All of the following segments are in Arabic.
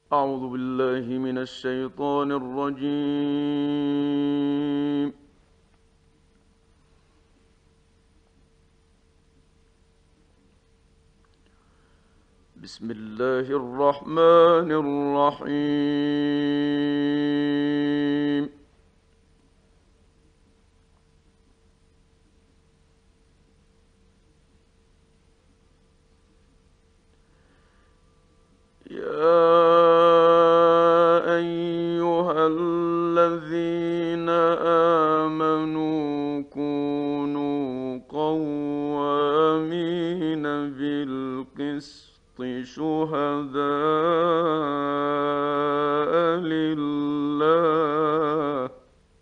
أعوذ بالله من الشيطان الرجيم. بسم الله الرحمن الرحيم. يا أيها الذين آمنوا كونوا قوامين بالقسط شهداء لله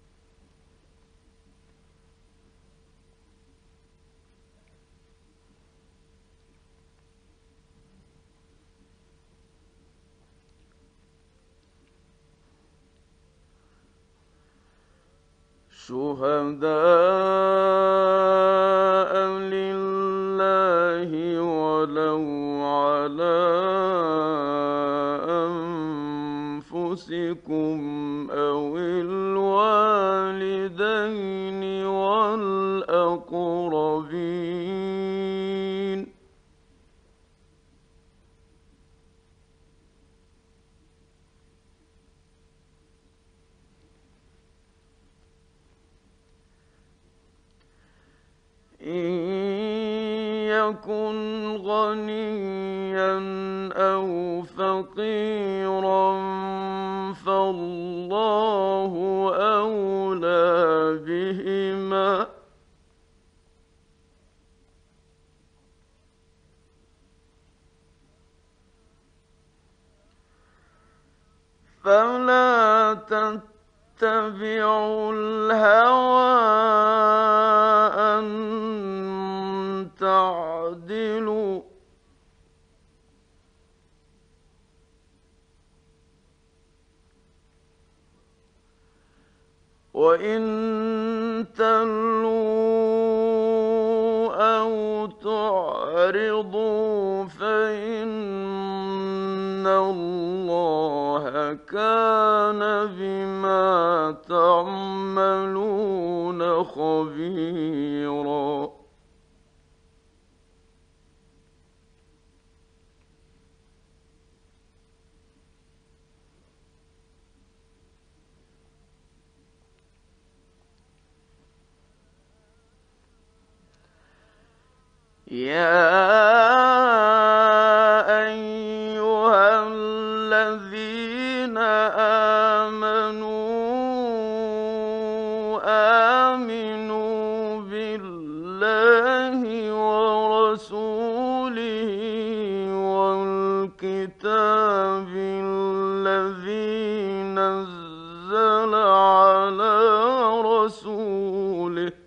شهداء لله ولو على أنفسكم أو الوالدين والأقربين إن يكن غنيا أو فقيرا فالله أولى بهما فلا تتبعوا الهوى أن تعدلوا وإن تلووا أو تعرضوا فإن الله كان بما تعملون خبيرا يا أيها الذين آمنوا آمنوا بالله ورسوله والكتاب الذي نزل على رسوله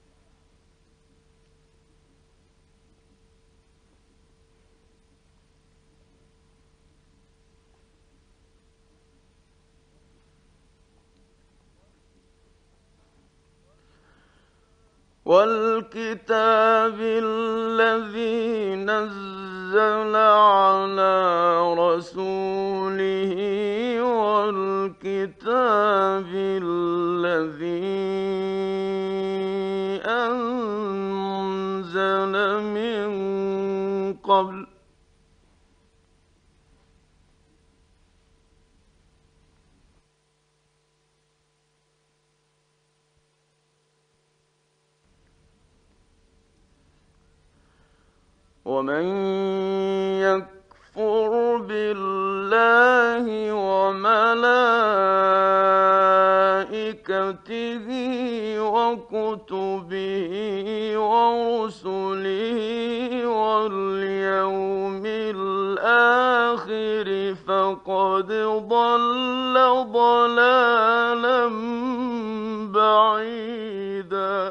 والكتاب الذي أنزل من قبل ومن يكفر بالله وملائكته وكتبه ورسله واليوم الآخر فقد ضل ضلالا بعيدا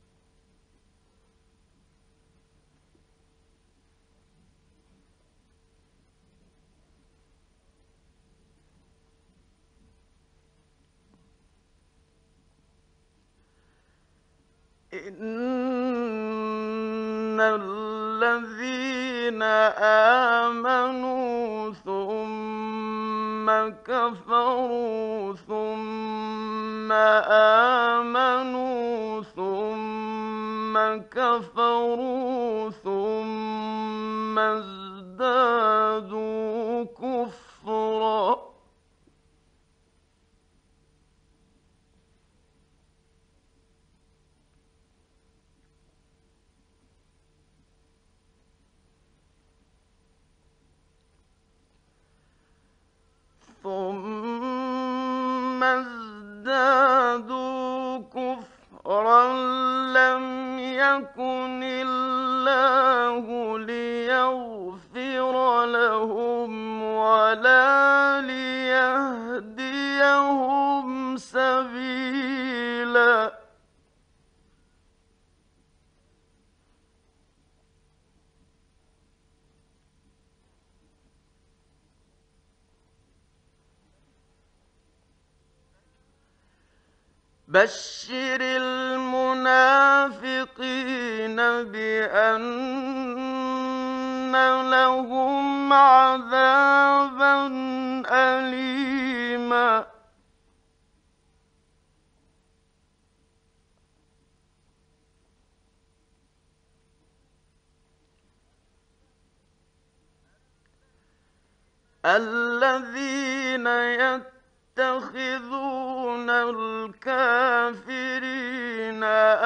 إن الذين آمنوا ثم كفروا ثم آمنوا ثم كفروا ثم ازدادوا كفرا لم يكن الله ليغفر لهم ولا ليهديهم سبيلا بشر المنافقين بأن لهم عذابا أليما الذين يتخذون الكافرين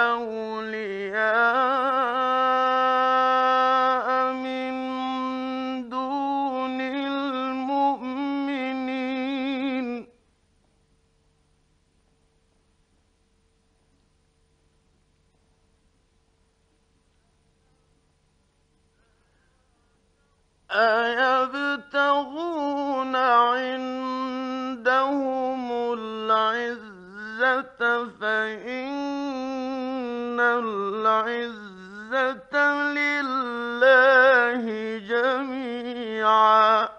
أولياء من دون المؤمنين أيبتغون عندهم العزة فإن العزة لله جميعا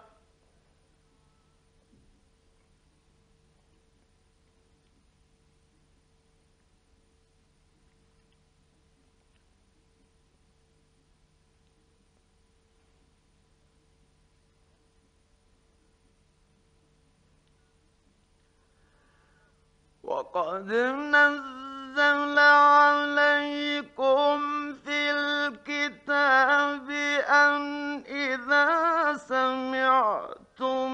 وقد نزل عليكم في الكتاب أن إذا سمعتم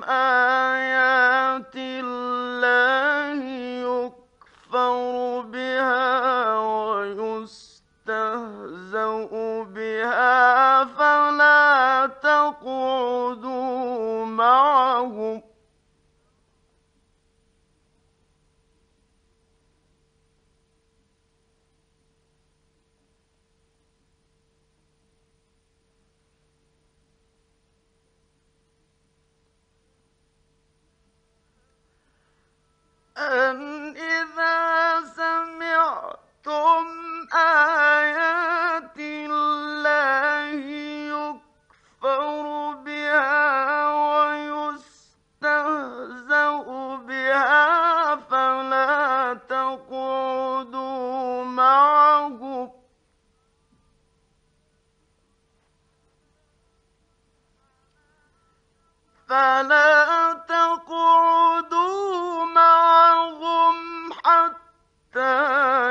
آيات الله يكفر بها ويستهزأ بها فلا تقعدوا معهم أن إذا سمعتم آيات الله يكفر بها ويستهزأ بها فلا تقعدوا معهم حتى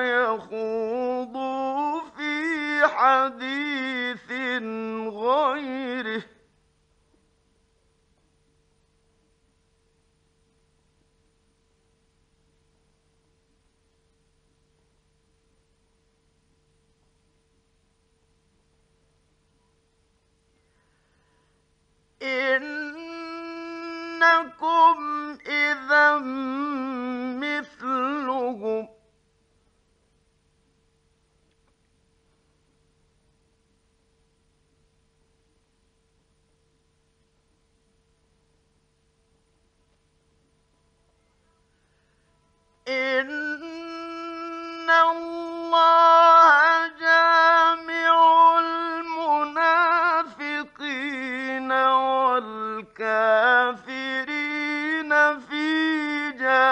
يخوضوا في حديث غيره إنكم إذا مثلهم إن الله جامع المنافقين والكافرين في جهنم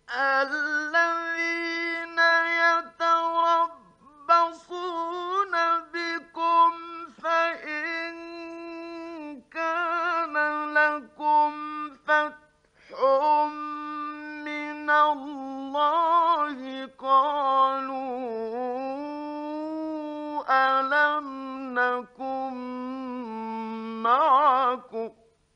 الذين يتربصون بكم فإن كان لكم فتح من الله قالوا ألم نكن معكم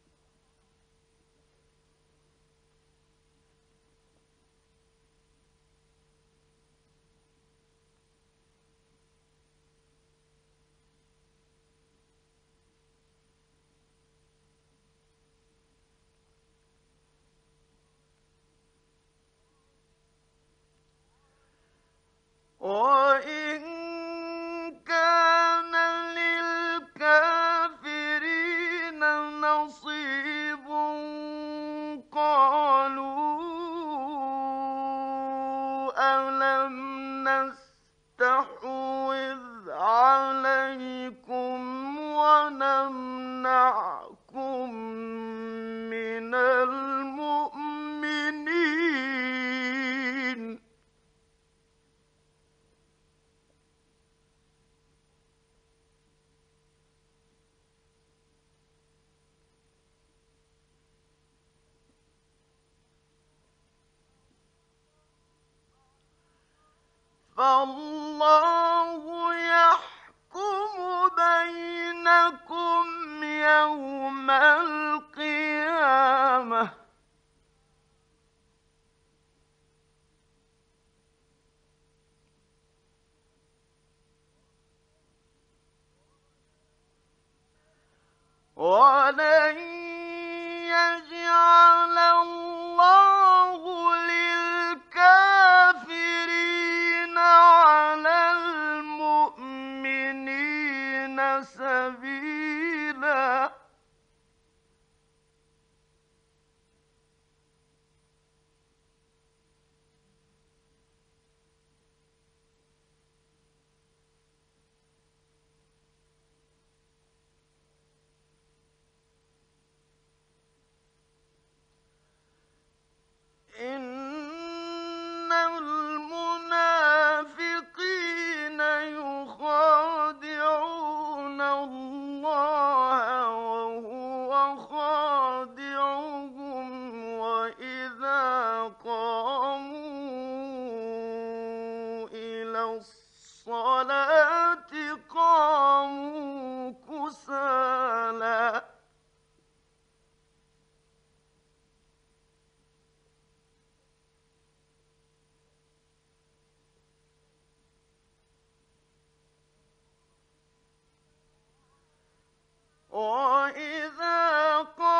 وإن كان للكافرين نصيب قالوا ألم نستحوذ عليكم ونمنعكم من المؤمنين فالله يحكم بينكم يوم القيامة ولن يجعل الله للكافرين على المؤمنين سبيلا إن المنافقين يخادعون الله وهو خادعهم وإذا قاموا إلى الصلاة قاموا كسالى وإذا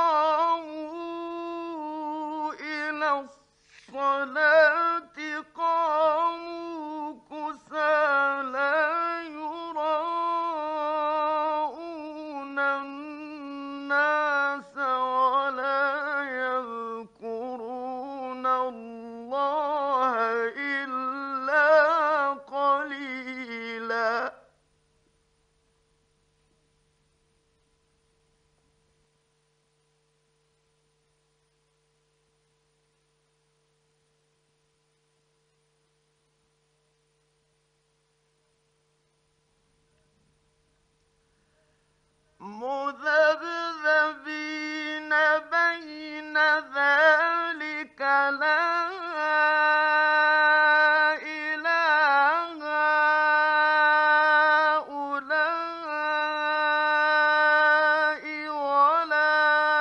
قاموا إلى الصلاة قاموا كسالى يراءون الناس ولا يذكرون الله إلا قليلا مذبذبين بين ذلك لا إله هؤلاء ولا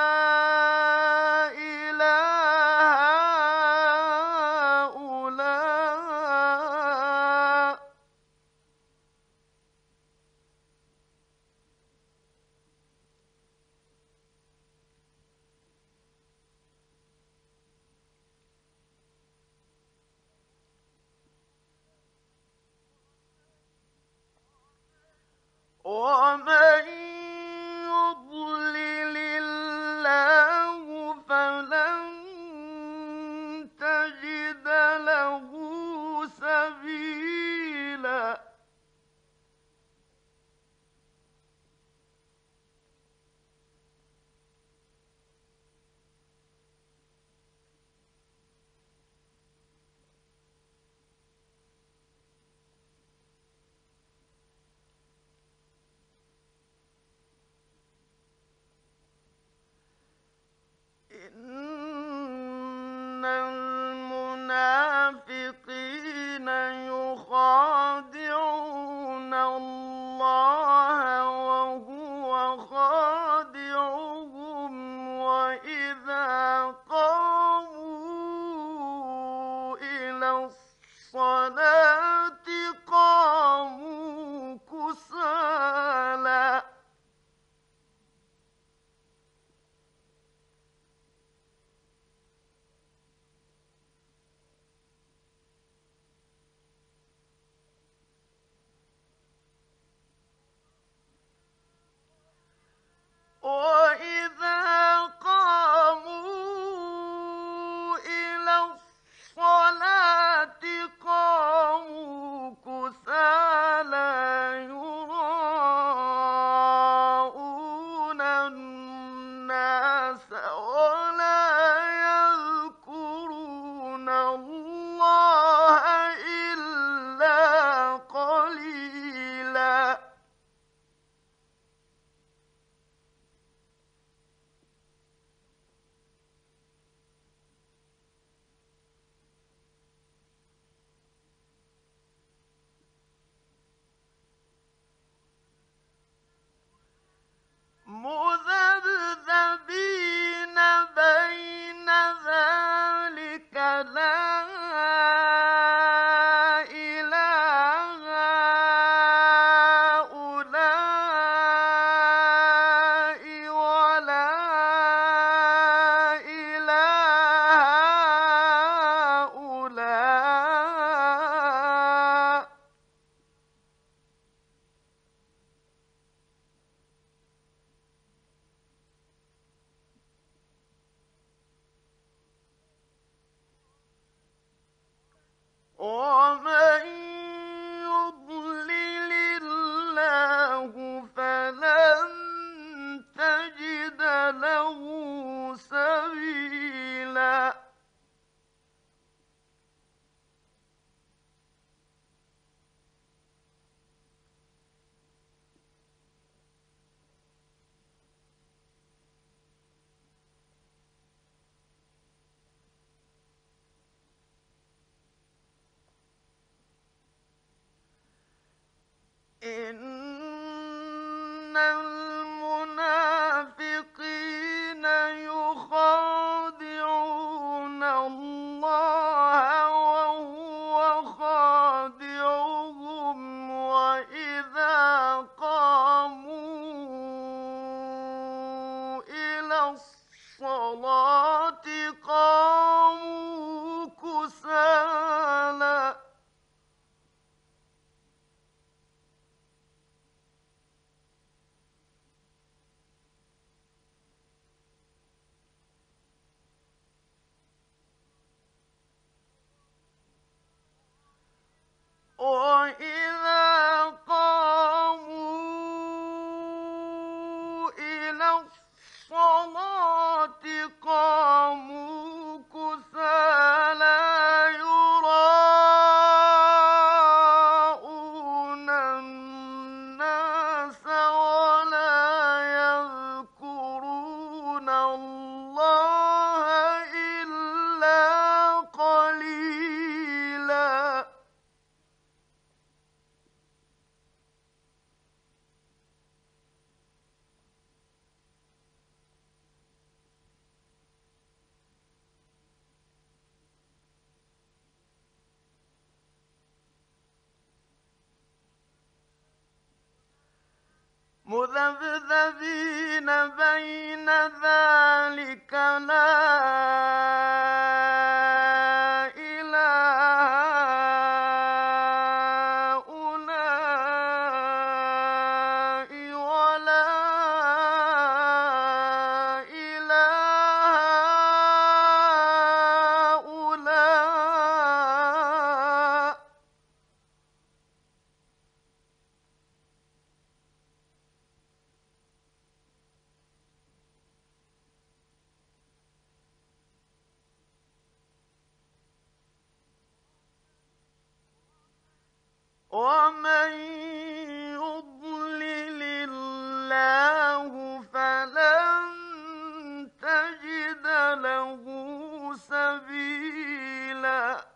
إله هؤلاء ومن يضلل الله فلن تجد له سبيلا ومن يضلل الله فلن تجد له سبيلا. إن المنافقين يخادعون الله وهو خادعهم وإذا قاموا إلى الصلاة قاموا كسالى وإذا قاموا إلى الصلاة قاموا كسالى يراءون الناس ولا يذكرون الله إلا قليلا. مذبذبين بين ذلك لا إله هؤلاء ولا إله هؤلاء. ومن يضلل الله فلن تجد له سبيلا.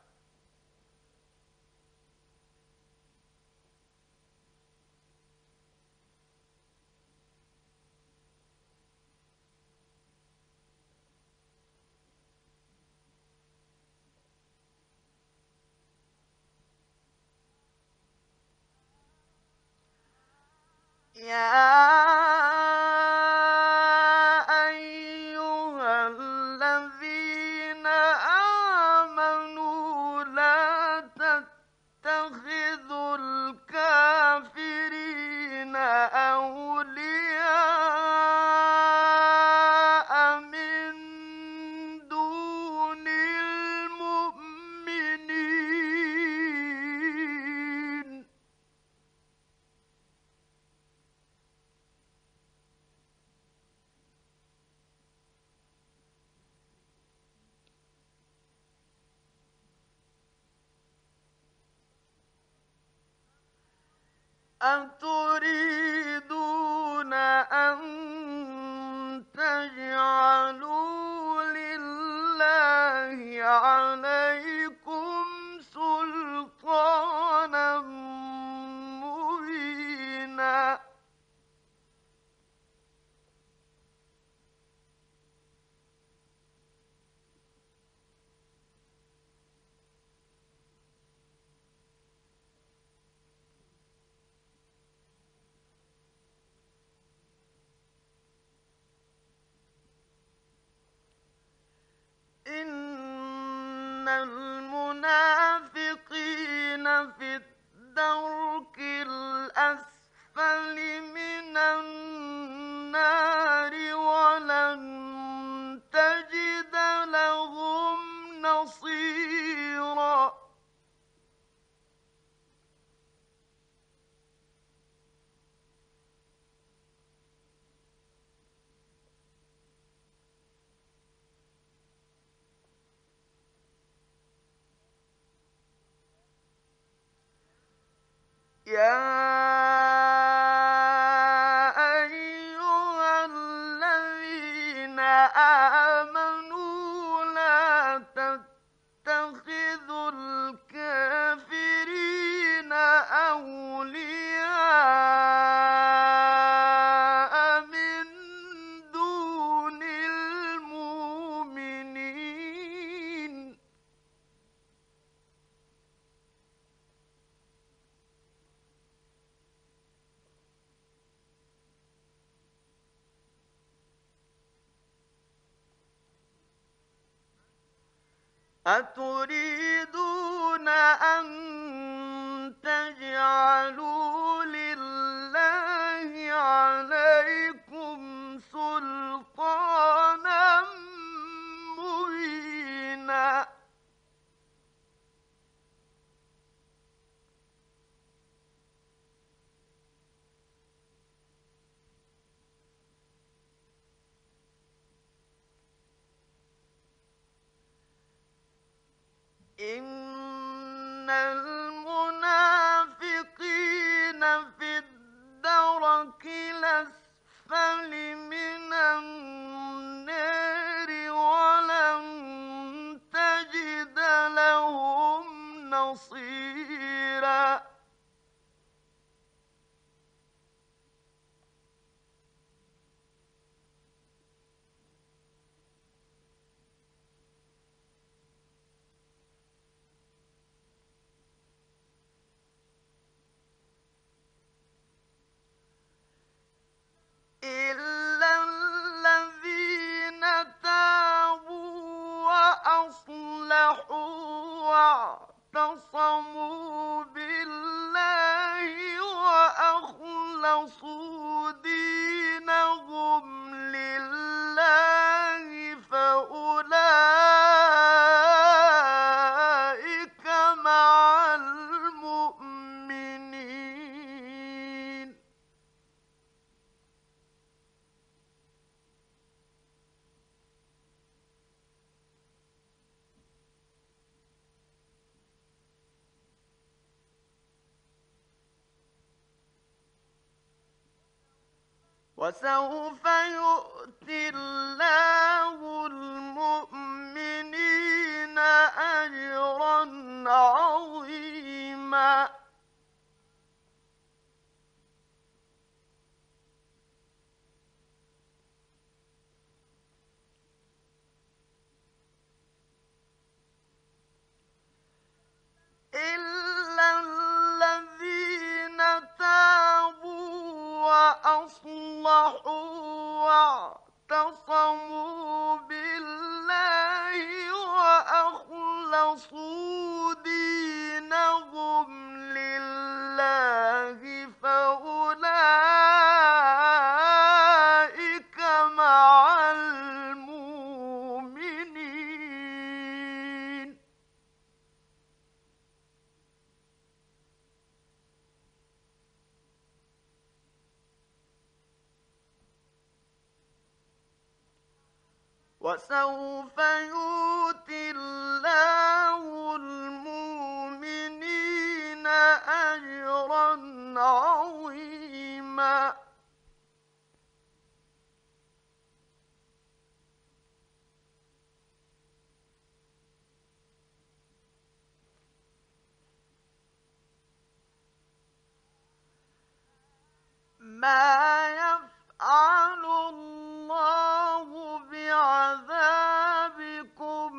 يا أيها الذين آمنوا لا تتخذوا الكافرين أولياء من دون المؤمنين. أتريدون أن تجعلوا لله عليكم سلطانا مبينا. إن المنافقين في الدرك الأسفل من النار ولن تجد لهم نصيرا. يا أيها الذين آمنوا لا تتخذوا الكافرين أولياء من دون المؤمنين. أتريدون أن تجعلوا لله عليكم سلطانا مبينا. إن المنافقين في الدرك الأسفل من النار ولن تجد لهم نصيرا. إلا الذين تابوا وأصلحوا واعتصموا بالله وأخلصوا دينهم لله فأولئك مع المؤمنين. وسوف يؤتي الله المؤمنين أجرا عظيما. إلا الذين تابوا وأصلحوا واعتصموا بالله وأخلصوا دينهم لله فأولئك مع المؤمنين. وسوف يؤتي الله المؤمنين أجرا عظيما. ما يفعل الله بعذابكم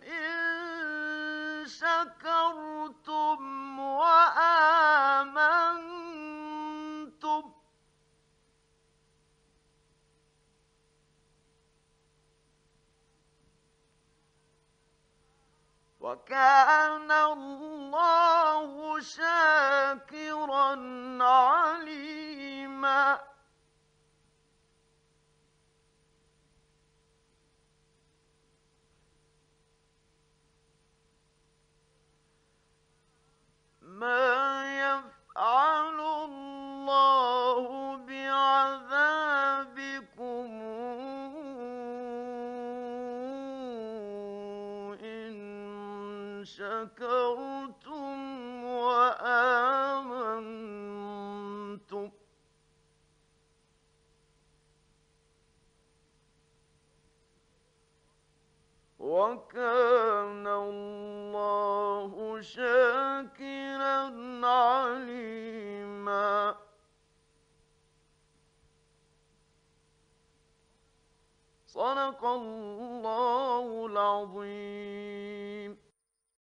إن شكرتم وآمنتم وكان الله شاكرا عليما. ما يفعل الله بعذابكم إن شكرتم وآمنتم وكان الله شاكرا عليما. صدق الله